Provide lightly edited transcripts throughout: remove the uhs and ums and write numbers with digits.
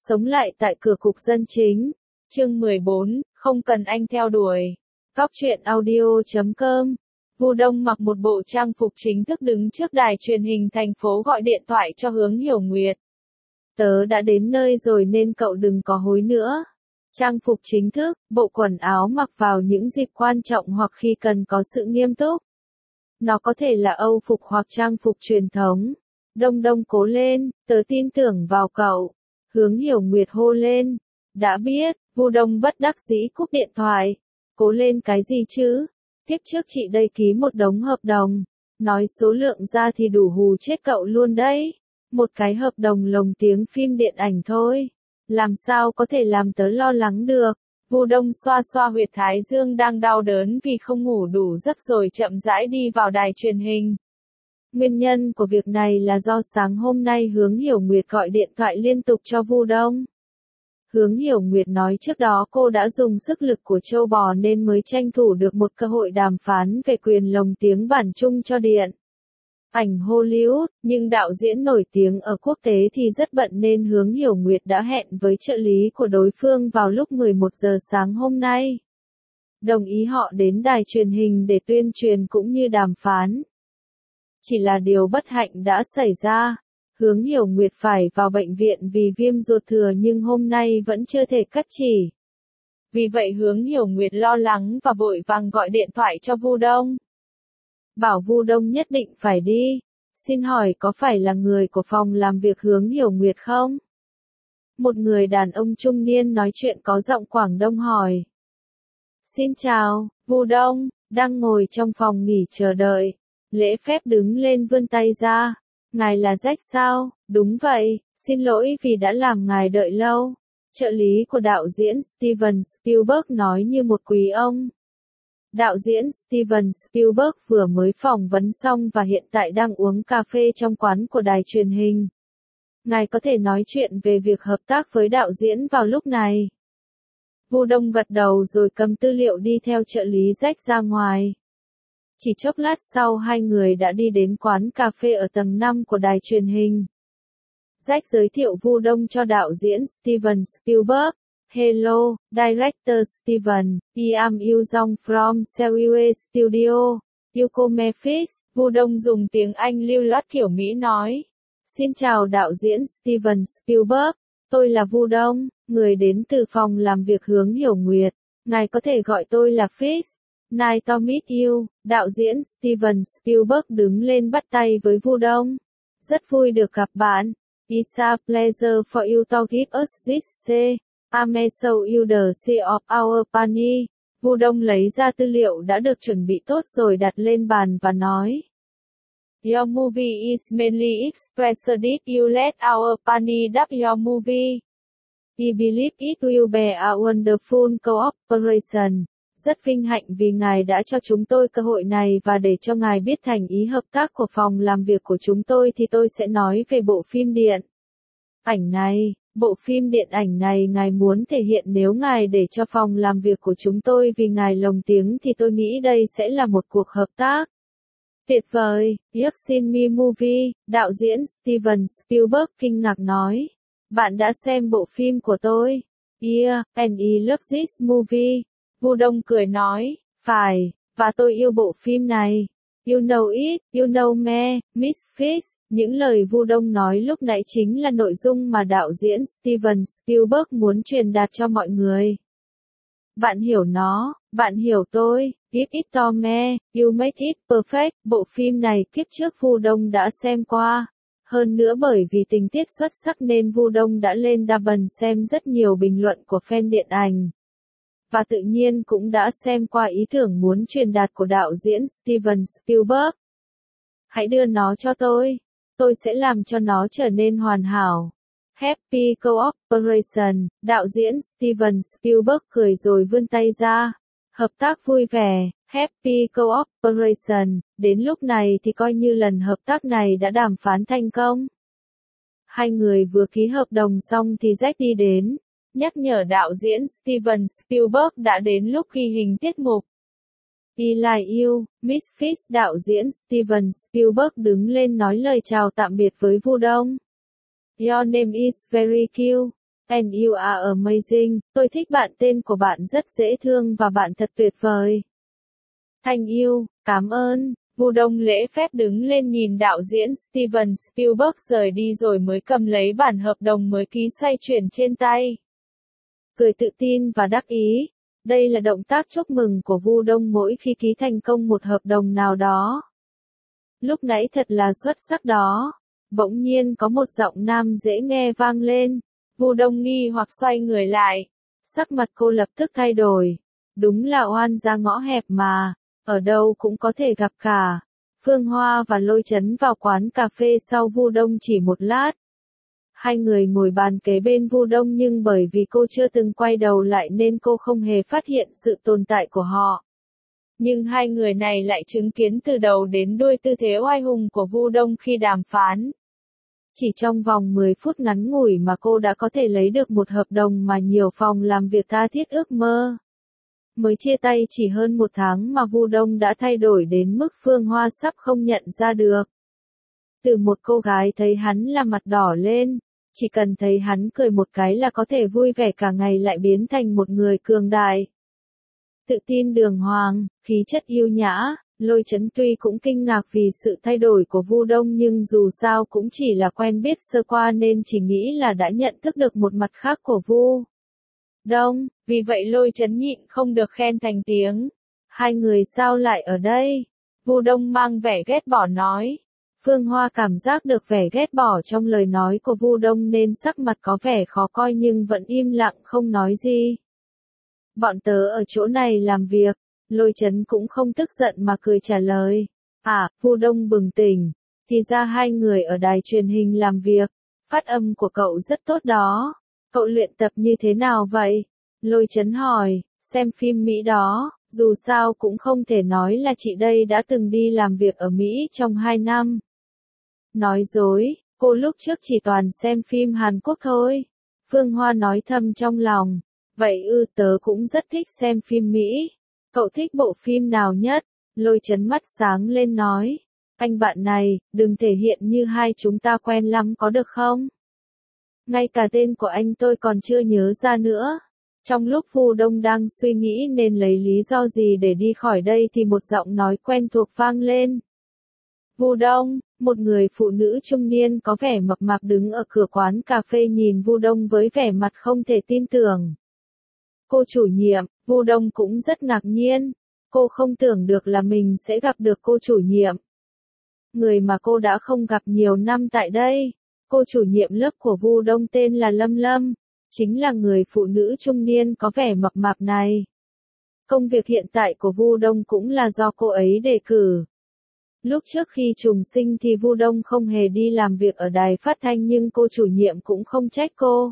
Sống lại tại cửa cục dân chính. Chương 14, không cần anh theo đuổi. Góc truyện audio.com. Vu Đông mặc một bộ trang phục chính thức đứng trước đài truyền hình thành phố gọi điện thoại cho Hướng Hiểu Nguyệt. Tớ đã đến nơi rồi nên cậu đừng có hối nữa. Trang phục chính thức, bộ quần áo mặc vào những dịp quan trọng hoặc khi cần có sự nghiêm túc. Nó có thể là Âu phục hoặc trang phục truyền thống. Đông Đông cố lên, tớ tin tưởng vào cậu. Hướng Hiểu Nguyệt hô lên. Đã biết, Vu Đông bất đắc dĩ cúp điện thoại. Cố lên cái gì chứ? Tiếp trước chị đây ký một đống hợp đồng. Nói số lượng ra thì đủ hù chết cậu luôn đấy. Một cái hợp đồng lồng tiếng phim điện ảnh thôi. Làm sao có thể làm tớ lo lắng được? Vu Đông xoa xoa huyệt thái dương đang đau đớn vì không ngủ đủ giấc rồi chậm rãi đi vào đài truyền hình. Nguyên nhân của việc này là do sáng hôm nay Hướng Hiểu Nguyệt gọi điện thoại liên tục cho Vu Đông. Hướng Hiểu Nguyệt nói trước đó cô đã dùng sức lực của trâu bò nên mới tranh thủ được một cơ hội đàm phán về quyền lồng tiếng bản chung cho điện ảnh Hollywood, nhưng đạo diễn nổi tiếng ở quốc tế thì rất bận nên Hướng Hiểu Nguyệt đã hẹn với trợ lý của đối phương vào lúc 11 giờ sáng hôm nay. Đồng ý họ đến đài truyền hình để tuyên truyền cũng như đàm phán. Chỉ là điều bất hạnh đã xảy ra. Hướng Hiểu Nguyệt phải vào bệnh viện vì viêm ruột thừa nhưng hôm nay vẫn chưa thể cắt chỉ. Vì vậy Hướng Hiểu Nguyệt lo lắng và vội vàng gọi điện thoại cho Vu Đông. Bảo Vu Đông nhất định phải đi. Xin hỏi có phải là người của phòng làm việc Hướng Hiểu Nguyệt không? Một người đàn ông trung niên nói chuyện có giọng Quảng Đông hỏi. Xin chào, Vu Đông, đang ngồi trong phòng nghỉ chờ đợi. Lễ phép đứng lên vươn tay ra. Ngài là Jack sao? Đúng vậy, xin lỗi vì đã làm ngài đợi lâu. Trợ lý của đạo diễn Steven Spielberg nói như một quý ông. Đạo diễn Steven Spielberg vừa mới phỏng vấn xong và hiện tại đang uống cà phê trong quán của đài truyền hình. Ngài có thể nói chuyện về việc hợp tác với đạo diễn vào lúc này. Vu Đông gật đầu rồi cầm tư liệu đi theo trợ lý Jack ra ngoài. Chỉ chốc lát sau hai người đã đi đến quán cà phê ở tầng 5 của đài truyền hình. Jack giới thiệu Vu Đông cho đạo diễn Steven Spielberg. Hello, Director Steven, I am Yu Jong from Seoul Studio, Yuko Memphis. Vu Đông dùng tiếng Anh lưu loát kiểu Mỹ nói. Xin chào đạo diễn Steven Spielberg, tôi là Vu Đông, người đến từ phòng làm việc Hướng Hiểu Nguyệt. Ngài có thể gọi tôi là Fitz. Nice to meet you, đạo diễn Steven Spielberg đứng lên bắt tay với Vu Đông. Rất vui được gặp bạn. It's a pleasure for you to give us this say. I may show you the sea of our company. Vu Đông lấy ra tư liệu đã được chuẩn bị tốt rồi đặt lên bàn và nói. Your movie is mainly expressed if you let our company dub your movie. I believe it will be a wonderful cooperation. Rất vinh hạnh vì ngài đã cho chúng tôi cơ hội này và để cho ngài biết thành ý hợp tác của phòng làm việc của chúng tôi thì tôi sẽ nói về bộ phim điện ảnh này. Bộ phim điện ảnh này ngài muốn thể hiện nếu ngài để cho phòng làm việc của chúng tôi vì ngài lồng tiếng thì tôi nghĩ đây sẽ là một cuộc hợp tác tuyệt vời. You've seen me movie, đạo diễn Steven Spielberg kinh ngạc nói. Bạn đã xem bộ phim của tôi? Yeah, and I love this movie. Vu Đông cười nói, phải, và tôi yêu bộ phim này. You know it, you know me, Miss Fitz. Những lời Vu Đông nói lúc nãy chính là nội dung mà đạo diễn Steven Spielberg muốn truyền đạt cho mọi người. Bạn hiểu nó, bạn hiểu tôi, give it to me, you make it perfect. Bộ phim này kiếp trước Vu Đông đã xem qua. Hơn nữa bởi vì tình tiết xuất sắc nên Vu Đông đã lên Douban xem rất nhiều bình luận của fan điện ảnh. Và tự nhiên cũng đã xem qua ý tưởng muốn truyền đạt của đạo diễn Steven Spielberg. Hãy đưa nó cho tôi sẽ làm cho nó trở nên hoàn hảo. Happy Cooperation, đạo diễn Steven Spielberg cười rồi vươn tay ra. Hợp tác vui vẻ, Happy Cooperation, đến lúc này thì coi như lần hợp tác này đã đàm phán thành công. Hai người vừa ký hợp đồng xong thì Jack đi đến. Nhắc nhở đạo diễn Steven Spielberg đã đến lúc ghi hình tiết mục. I like you, Miss Fitz. Đạo diễn Steven Spielberg đứng lên nói lời chào tạm biệt với Vu Đông. Your name is very cute. And you are amazing, tôi thích bạn, tên của bạn rất dễ thương và bạn thật tuyệt vời. Thank you, cảm ơn. Vu Đông lễ phép đứng lên nhìn đạo diễn Steven Spielberg rời đi rồi mới cầm lấy bản hợp đồng mới ký xoay chuyển trên tay. Cười tự tin và đắc ý. Đây là động tác chúc mừng của Vu Đông mỗi khi ký thành công một hợp đồng nào đó. Lúc nãy thật là xuất sắc đó. Bỗng nhiên có một giọng nam dễ nghe vang lên. Vu Đông nghi hoặc xoay người lại. Sắc mặt cô lập tức thay đổi. Đúng là oan ra ngõ hẹp mà. Ở đâu cũng có thể gặp cả. Phương Hoa và Lôi Chấn vào quán cà phê sau Vu Đông chỉ một lát. Hai người ngồi bàn kế bên Vu Đông nhưng bởi vì cô chưa từng quay đầu lại nên cô không hề phát hiện sự tồn tại của họ. Nhưng hai người này lại chứng kiến từ đầu đến đuôi tư thế oai hùng của Vu Đông khi đàm phán. Chỉ trong vòng 10 phút ngắn ngủi mà cô đã có thể lấy được một hợp đồng mà nhiều phòng làm việc tha thiết ước mơ. Mới chia tay chỉ hơn một tháng mà Vu Đông đã thay đổi đến mức Phương Hoa sắp không nhận ra được. Từ một cô gái thấy hắn là mặt đỏ lên, chỉ cần thấy hắn cười một cái là có thể vui vẻ cả ngày lại biến thành một người cường đại. Tự tin đường hoàng, khí chất yêu nhã, Lôi Chấn tuy cũng kinh ngạc vì sự thay đổi của Vu Đông nhưng dù sao cũng chỉ là quen biết sơ qua nên chỉ nghĩ là đã nhận thức được một mặt khác của Vu Đông, vì vậy Lôi Chấn nhịn không được khen thành tiếng. Hai người sao lại ở đây? Vu Đông mang vẻ ghét bỏ nói. Phương Hoa cảm giác được vẻ ghét bỏ trong lời nói của Vu Đông nên sắc mặt có vẻ khó coi nhưng vẫn im lặng không nói gì. Bọn tớ ở chỗ này làm việc. Lôi Chấn cũng không tức giận mà cười trả lời. À, Vu Đông bừng tỉnh. Thì ra hai người ở đài truyền hình làm việc. Phát âm của cậu rất tốt đó. Cậu luyện tập như thế nào vậy? Lôi Chấn hỏi, xem phim Mỹ đó, dù sao cũng không thể nói là chị đây đã từng đi làm việc ở Mỹ trong 2 năm. Nói dối, cô lúc trước chỉ toàn xem phim Hàn Quốc thôi. Phương Hoa nói thầm trong lòng. Vậy tớ cũng rất thích xem phim Mỹ. Cậu thích bộ phim nào nhất? Lôi Chấn mắt sáng lên nói. Anh bạn này, đừng thể hiện như hai chúng ta quen lắm có được không? Ngay cả tên của anh tôi còn chưa nhớ ra nữa. Trong lúc Vu Đông đang suy nghĩ nên lấy lý do gì để đi khỏi đây thì một giọng nói quen thuộc vang lên. Vu Đông, một người phụ nữ trung niên có vẻ mập mạp đứng ở cửa quán cà phê nhìn Vu Đông với vẻ mặt không thể tin tưởng. Cô chủ nhiệm, Vu Đông cũng rất ngạc nhiên. Cô không tưởng được là mình sẽ gặp được cô chủ nhiệm. Người mà cô đã không gặp nhiều năm tại đây. Cô chủ nhiệm lớp của Vu Đông tên là Lâm Lâm. Chính là người phụ nữ trung niên có vẻ mập mạp này. Công việc hiện tại của Vu Đông cũng là do cô ấy đề cử. Lúc trước khi trùng sinh thì Vu Đông không hề đi làm việc ở đài phát thanh nhưng cô chủ nhiệm cũng không trách cô.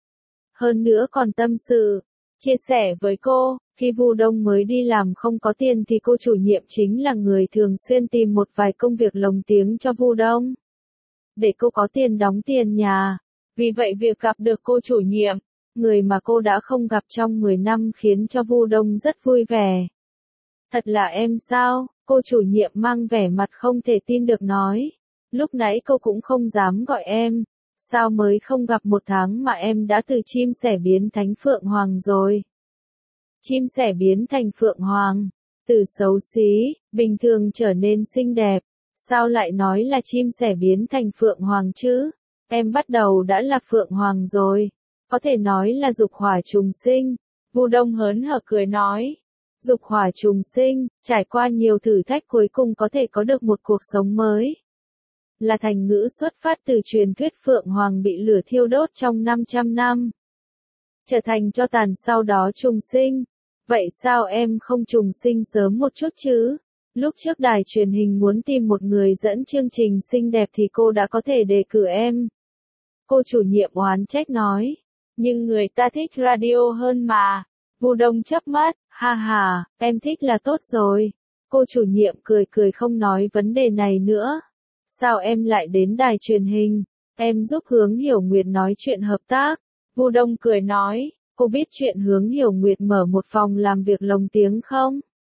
Hơn nữa còn tâm sự, chia sẻ với cô, khi Vu Đông mới đi làm không có tiền thì cô chủ nhiệm chính là người thường xuyên tìm một vài công việc lồng tiếng cho Vu Đông. Để cô có tiền đóng tiền nhà. Vì vậy việc gặp được cô chủ nhiệm, người mà cô đã không gặp trong 10 năm khiến cho Vu Đông rất vui vẻ. Thật là em sao? Cô chủ nhiệm mang vẻ mặt không thể tin được nói. Lúc nãy cô cũng không dám gọi em. Sao mới không gặp 1 tháng mà em đã từ chim sẻ biến thành phượng hoàng rồi? Chim sẻ biến thành phượng hoàng. Từ xấu xí, bình thường trở nên xinh đẹp. Sao lại nói là chim sẻ biến thành phượng hoàng chứ? Em bắt đầu đã là phượng hoàng rồi. Có thể nói là dục hỏa trùng sinh. Vu Đông hớn hở cười nói. Dục hỏa trùng sinh, trải qua nhiều thử thách cuối cùng có thể có được một cuộc sống mới. Là thành ngữ xuất phát từ truyền thuyết phượng hoàng bị lửa thiêu đốt trong 500 năm. Trở thành tro tàn sau đó trùng sinh. Vậy sao em không trùng sinh sớm một chút chứ? Lúc trước đài truyền hình muốn tìm một người dẫn chương trình xinh đẹp thì cô đã có thể đề cử em. Cô chủ nhiệm oán trách nói. Nhưng người ta thích radio hơn mà. Vu Đông chớp mắt, ha ha, em thích là tốt rồi. Cô chủ nhiệm cười cười không nói vấn đề này nữa. Sao em lại đến đài truyền hình? Em giúp Hướng Hiểu Nguyệt nói chuyện hợp tác. Vu Đông cười nói, cô biết chuyện Hướng Hiểu Nguyệt mở một phòng làm việc lồng tiếng không?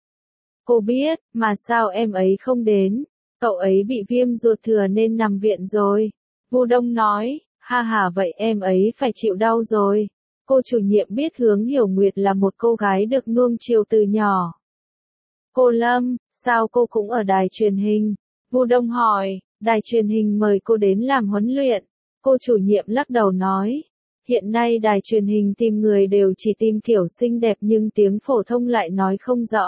Cô biết, mà sao em ấy không đến? Cậu ấy bị viêm ruột thừa nên nằm viện rồi. Vu Đông nói, Ha ha, vậy em ấy phải chịu đau rồi. Cô chủ nhiệm biết Hướng Hiểu Nguyệt là một cô gái được nuông chiều từ nhỏ. Cô Lâm, sao cô cũng ở đài truyền hình? Vu Đông hỏi, đài truyền hình mời cô đến làm huấn luyện. Cô chủ nhiệm lắc đầu nói, hiện nay đài truyền hình tìm người đều chỉ tìm kiểu xinh đẹp nhưng tiếng phổ thông lại nói không rõ.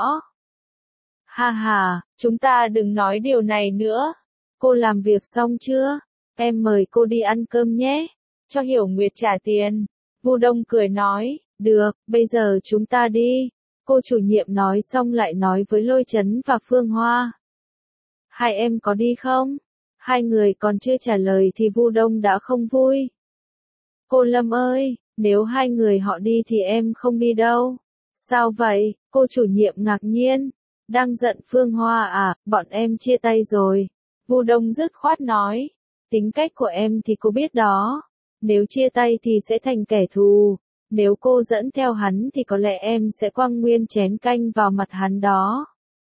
Ha ha, chúng ta đừng nói điều này nữa. Cô làm việc xong chưa? Em mời cô đi ăn cơm nhé. Cho Hiểu Nguyệt trả tiền. Vu Đông cười nói, được, bây giờ chúng ta đi. Cô chủ nhiệm nói xong lại nói với Lôi Chấn và Phương Hoa. Hai em có đi không? Hai người còn chưa trả lời thì Vu Đông đã không vui. Cô Lâm ơi, nếu hai người họ đi thì em không đi đâu. Sao vậy? Cô chủ nhiệm ngạc nhiên. Đang giận Phương Hoa à, bọn em chia tay rồi. Vu Đông dứt khoát nói. Tính cách của em thì cô biết đó. Nếu chia tay thì sẽ thành kẻ thù. Nếu cô dẫn theo hắn thì có lẽ em sẽ quăng nguyên chén canh vào mặt hắn đó.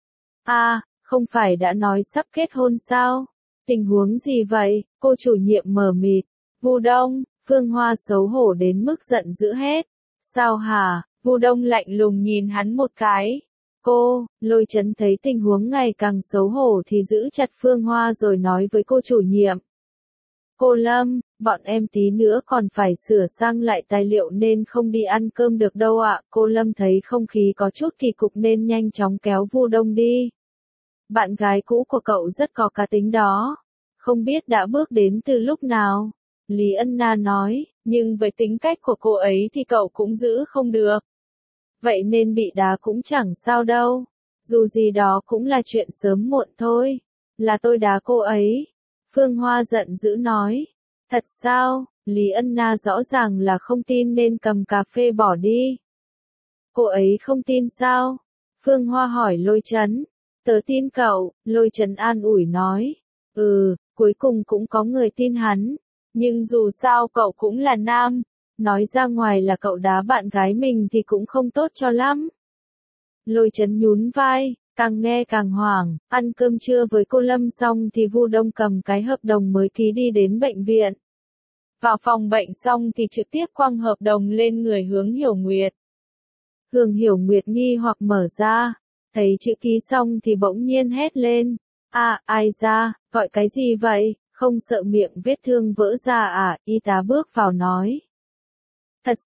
À, không phải đã nói sắp kết hôn sao? Tình huống gì vậy? Cô chủ nhiệm mờ mịt. Vu Đông, Phương Hoa xấu hổ đến mức giận dữ hết. Sao hả? Vu Đông lạnh lùng nhìn hắn một cái. Cô, Lôi Chấn thấy tình huống ngày càng xấu hổ thì giữ chặt Phương Hoa rồi nói với cô chủ nhiệm. Cô Lâm, bọn em tí nữa còn phải sửa sang lại tài liệu nên không đi ăn cơm được đâu ạ. Cô Lâm thấy không khí có chút kỳ cục nên nhanh chóng kéo Vu Đông đi. Bạn gái cũ của cậu rất có cá tính đó. Không biết đã bước đến từ lúc nào. Lý Ân Na nói, nhưng với tính cách của cô ấy thì cậu cũng giữ không được. Vậy nên bị đá cũng chẳng sao đâu. Dù gì đó cũng là chuyện sớm muộn thôi. Là tôi đá cô ấy. Phương Hoa giận dữ nói. Thật sao? Lý Ân Na rõ ràng là không tin nên cầm cà phê bỏ đi. Cô ấy không tin sao? Phương Hoa hỏi Lôi Chấn. Tớ tin cậu, Lôi Chấn an ủi nói. Cuối cùng cũng có người tin hắn. Nhưng dù sao cậu cũng là nam. Nói ra ngoài là cậu đá bạn gái mình thì cũng không tốt cho lắm. Lôi Chấn nhún vai, càng nghe càng hoảng. Ăn cơm trưa với cô Lâm xong thì Vu Đông cầm cái hợp đồng mới ký đi đến bệnh viện. Vào phòng bệnh xong thì trực tiếp quăng hợp đồng lên người Hướng Hiểu Nguyệt. Hướng Hiểu Nguyệt nghi hoặc mở ra. Thấy chữ ký xong thì bỗng nhiên hét lên. À, ai ra, gọi cái gì vậy, không sợ miệng vết thương vỡ ra à? Y tá bước vào nói. Thật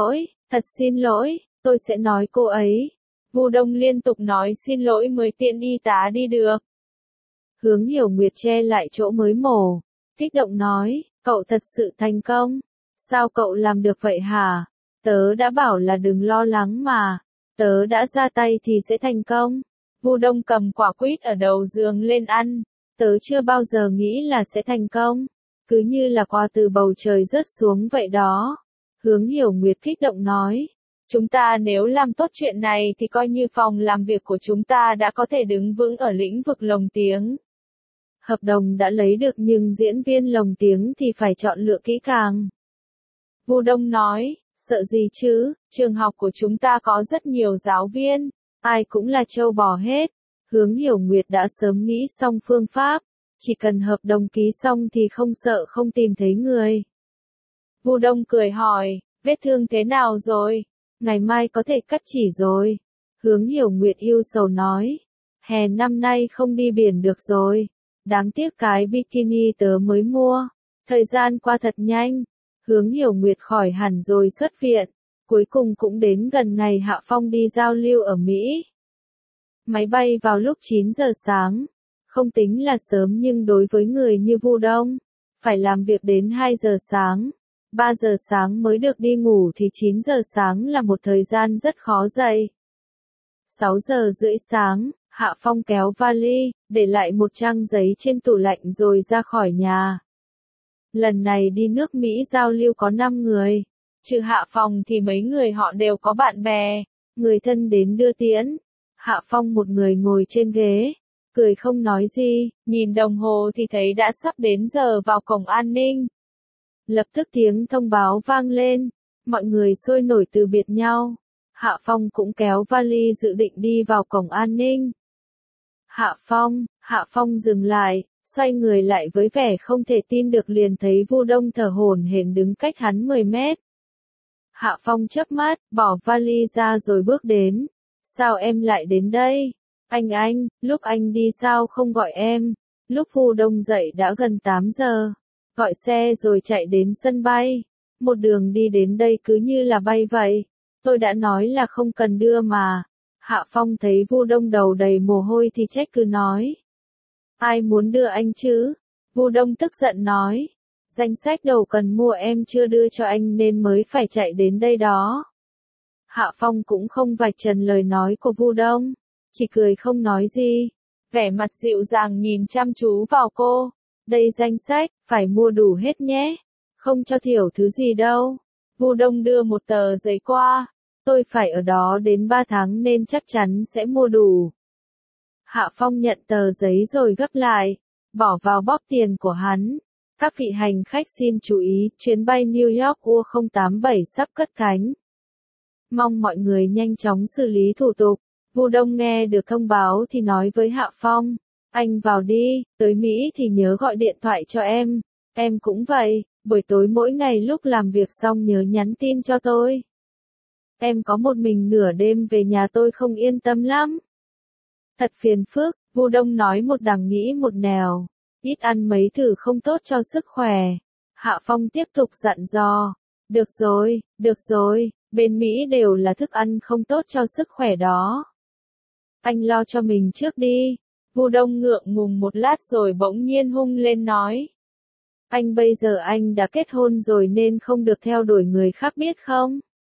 xin lỗi, tôi sẽ nói cô ấy. Vu Đông liên tục nói xin lỗi mới tiện y tá đi được. Hướng Hiểu Nguyệt che lại chỗ mới mổ. Kích động nói, cậu thật sự thành công. Sao cậu làm được vậy hả? Tớ đã bảo là đừng lo lắng mà. Tớ đã ra tay thì sẽ thành công. Vu Đông cầm quả quýt ở đầu giường lên ăn. Tớ chưa bao giờ nghĩ là sẽ thành công. Cứ như là qua từ bầu trời rớt xuống vậy đó. Hướng Hiểu Nguyệt kích động nói. Chúng ta nếu làm tốt chuyện này thì coi như phòng làm việc của chúng ta đã có thể đứng vững ở lĩnh vực lồng tiếng. Hợp đồng đã lấy được nhưng diễn viên lồng tiếng thì phải chọn lựa kỹ càng. Vu Đông nói, sợ gì chứ, trường học của chúng ta có rất nhiều giáo viên, ai cũng là trâu bò hết. Hướng Hiểu Nguyệt đã sớm nghĩ xong phương pháp, chỉ cần hợp đồng ký xong thì không sợ không tìm thấy người. Vu Đông cười hỏi, vết thương thế nào rồi? Ngày mai có thể cắt chỉ rồi. Hướng Hiểu Nguyệt yêu sầu nói, hè năm nay không đi biển được rồi. Đáng tiếc cái bikini tớ mới mua. Thời gian qua thật nhanh. Hướng Hiểu Nguyệt khỏi hẳn rồi xuất viện. Cuối cùng cũng đến gần ngày Hạ Phong đi giao lưu ở Mỹ. Máy bay vào lúc 9 giờ sáng. Không tính là sớm nhưng đối với người như Vu Đông, phải làm việc đến 2 giờ sáng. 3 giờ sáng mới được đi ngủ thì 9 giờ sáng là một thời gian rất khó dậy. 6 giờ rưỡi sáng, Hạ Phong kéo vali, để lại một trang giấy trên tủ lạnh rồi ra khỏi nhà. Lần này đi nước Mỹ giao lưu có 5 người. Trừ Hạ Phong thì mấy người họ đều có bạn bè, người thân đến đưa tiễn. Hạ Phong một người ngồi trên ghế, cười không nói gì, nhìn đồng hồ thì thấy đã sắp đến giờ vào cổng an ninh. Lập tức tiếng thông báo vang lên, mọi người sôi nổi từ biệt nhau. Hạ Phong cũng kéo vali dự định đi vào cổng an ninh. Hạ Phong dừng lại, Xoay người lại với vẻ không thể tin được liền thấy Vu Đông thở hổn hển đứng cách hắn 10 mét. Hạ Phong chớp mắt, bỏ vali ra rồi bước đến. Sao em lại đến đây? Anh, lúc anh đi sao không gọi em? Lúc Vu Đông dậy đã gần 8 giờ. Gọi xe rồi chạy đến sân bay. Một đường đi đến đây cứ như là bay vậy. Tôi đã nói là không cần đưa mà. Hạ Phong thấy Vu Đông đầu đầy mồ hôi thì trách cứ nói. Ai muốn đưa anh chứ? Vu Đông tức giận nói. Danh sách đầu cần mua em chưa đưa cho anh nên mới phải chạy đến đây đó. Hạ Phong cũng không vạch trần lời nói của Vu Đông, chỉ cười không nói gì. Vẻ mặt dịu dàng nhìn chăm chú vào cô. Đây danh sách, phải mua đủ hết nhé. Không cho thiểu thứ gì đâu. Vu Đông đưa một tờ giấy qua. Tôi phải ở đó đến 3 tháng nên chắc chắn sẽ mua đủ. Hạ Phong nhận tờ giấy rồi gấp lại, bỏ vào bóp tiền của hắn. Các vị hành khách xin chú ý, chuyến bay New York U087 sắp cất cánh. Mong mọi người nhanh chóng xử lý thủ tục. Vu Đông nghe được thông báo thì nói với Hạ Phong, anh vào đi, tới Mỹ thì nhớ gọi điện thoại cho em. Em cũng vậy, buổi tối mỗi ngày lúc làm việc xong nhớ nhắn tin cho tôi. Em có một mình nửa đêm về nhà tôi không yên tâm lắm. Thật phiền phức, Vu Đông nói một đằng nghĩ một nẻo. Ít ăn mấy thử không tốt cho sức khỏe. Hạ Phong tiếp tục dặn dò. Được rồi, bên Mỹ đều là thức ăn không tốt cho sức khỏe đó. Anh lo cho mình trước đi. Vu Đông ngượng ngùng một lát rồi bỗng nhiên hung lên nói. Anh bây giờ anh đã kết hôn rồi nên không được theo đuổi người khác biết không?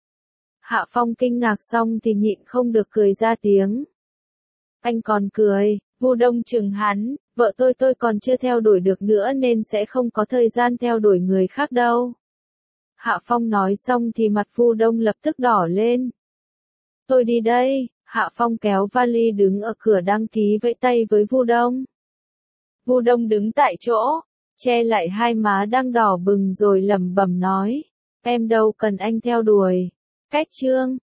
Hạ Phong kinh ngạc xong thì nhịn không được cười ra tiếng. Anh còn cười, Vu Đông chừng hắn, vợ tôi còn chưa theo đuổi được nữa nên sẽ không có thời gian theo đuổi người khác đâu. Hạ Phong nói xong thì mặt Vu Đông lập tức đỏ lên. Tôi đi đây, Hạ Phong kéo vali đứng ở cửa đăng ký vẫy tay với Vu Đông. Vu Đông đứng tại chỗ, che lại hai má đang đỏ bừng rồi lẩm bẩm nói. Em đâu cần anh theo đuổi. Cách chương